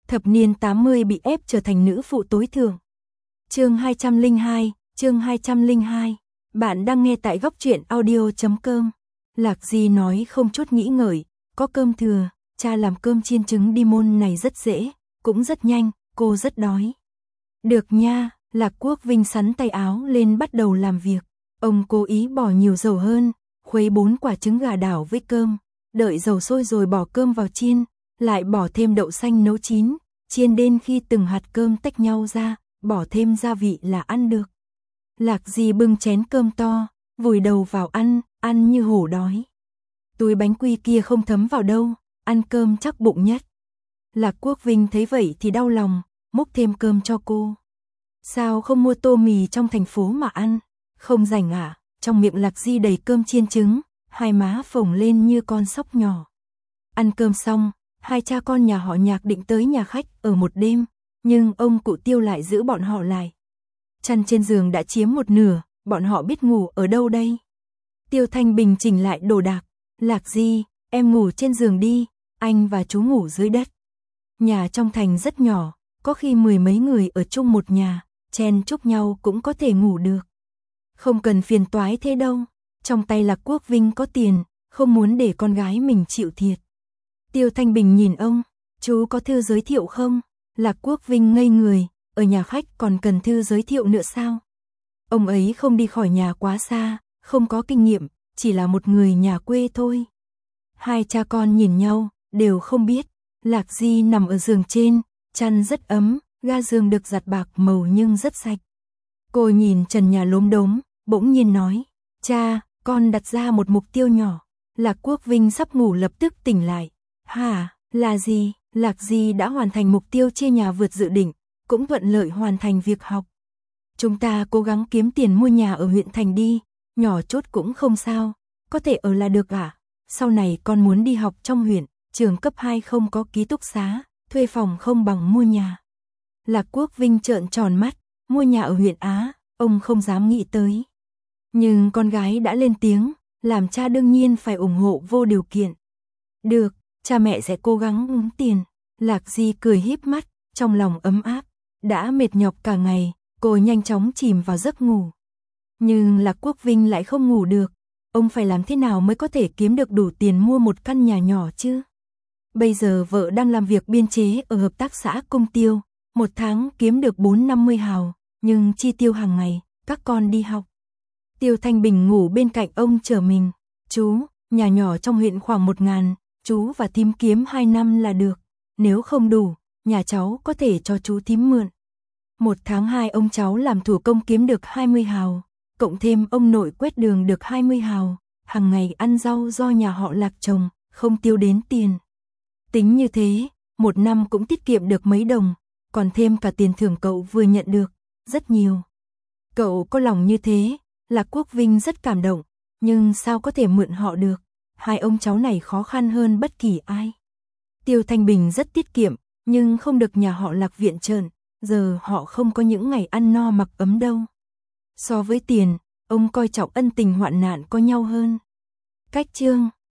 Thập niên 80 bị ép trở thành nữ phụ tối thượng. Chương 202. Bạn đang nghe tại góc truyện audio.com. Lạc Di nói không chút nghĩ ngợi, có cơm thừa, cha làm cơm chiên trứng đi môn này rất dễ, cũng rất nhanh, cô rất đói. Được nha, Lạc Quốc Vinh sắn tay áo lên bắt đầu làm việc. Ông cố ý bỏ nhiều dầu hơn, khuấy 4 quả trứng gà đảo với cơm, đợi dầu sôi rồi bỏ cơm vào chiên, lại bỏ thêm đậu xanh nấu chín, chiên đến khi từng hạt cơm tách nhau ra, bỏ thêm gia vị là ăn được. Lạc Di bưng chén cơm to, vùi đầu vào ăn như hổ đói. Túi bánh quy kia không thấm vào đâu, ăn cơm chắc bụng nhất. Lạc Quốc Vinh thấy vậy thì đau lòng, múc thêm cơm cho cô. Sao không mua tô mì trong thành phố mà ăn? Không rảnh à? Trong miệng Lạc Di đầy cơm chiên trứng, hai má phồng lên như con sóc nhỏ. Ăn cơm xong, hai cha con nhà họ Nhạc định tới nhà khách ở một đêm, nhưng ông cụ Tiêu lại giữ bọn họ lại. Chăn trên giường đã chiếm một nửa, bọn họ biết ngủ ở đâu đây? Tiêu Thanh Bình chỉnh lại đồ đạc. Lạc Di, em ngủ trên giường đi, anh và chú ngủ dưới đất. Nhà trong thành rất nhỏ, có khi 10 mấy người ở chung một nhà, chen chúc nhau cũng có thể ngủ được. Không cần phiền toái thế đâu, trong tay Lạc Quốc Vinh có tiền, không muốn để con gái mình chịu thiệt. Tiêu Thanh Bình nhìn ông, chú có thư giới thiệu không? Lạc Quốc Vinh ngây người, ở nhà khách còn cần thư giới thiệu nữa sao? Ông ấy không đi khỏi nhà quá xa, không có kinh nghiệm, chỉ là một người nhà quê thôi. Hai cha con nhìn nhau, đều không biết. Lạc Di nằm ở giường trên, chăn rất ấm, ga giường được giặt bạc màu nhưng rất sạch. Cô nhìn trần nhà lốm đốm, bỗng nhiên nói, cha, con đặt ra một mục tiêu nhỏ. Lạc Quốc Vinh sắp ngủ lập tức tỉnh lại. Hả, là gì? Lạc Di đã hoàn thành mục tiêu chia nhà vượt dự định, cũng thuận lợi hoàn thành việc học. Chúng ta cố gắng kiếm tiền mua nhà ở huyện thành đi, nhỏ chút cũng không sao, có thể ở là được à? Sau này con muốn đi học trong huyện, trường cấp 2 không có ký túc xá, thuê phòng không bằng mua nhà. Lạc Quốc Vinh trợn tròn mắt, mua nhà ở huyện Á, ông không dám nghĩ tới. Nhưng con gái đã lên tiếng, làm cha đương nhiên phải ủng hộ vô điều kiện. Được, cha mẹ sẽ cố gắng ứng tiền. Lạc Di cười híp mắt, trong lòng ấm áp. Đã mệt nhọc cả ngày, cô nhanh chóng chìm vào giấc ngủ. Nhưng Lạc Quốc Vinh lại không ngủ được. Ông phải làm thế nào mới có thể kiếm được đủ tiền mua một căn nhà nhỏ chứ? Bây giờ vợ đang làm việc biên chế ở hợp tác xã Công Tiêu, một tháng kiếm được 4-50 hào, nhưng chi tiêu hàng ngày, các con đi học. Tiêu Thanh Bình ngủ bên cạnh ông chờ mình. Chú, nhà nhỏ trong huyện khoảng 1.000, chú và thím kiếm 2 năm là được. Nếu không đủ, nhà cháu có thể cho chú thím mượn. Một tháng 2 ông cháu làm thủ công kiếm được 20 hào, cộng thêm ông nội quét đường được 20 hào, hàng ngày ăn rau do nhà họ Lạc trồng, không tiêu đến tiền. Tính như thế, một năm cũng tiết kiệm được mấy đồng, còn thêm cả tiền thưởng cậu vừa nhận được, rất nhiều. Cậu có lòng như thế, Lạc Quốc Vinh rất cảm động, nhưng sao có thể mượn họ được, hai ông cháu này khó khăn hơn bất kỳ ai. Tiêu Thanh Bình rất tiết kiệm, nhưng không được nhà họ Lạc viện trợ, giờ họ không có những ngày ăn no mặc ấm đâu. So với tiền, ông coi trọng ân tình hoạn nạn có nhau hơn. Cách chương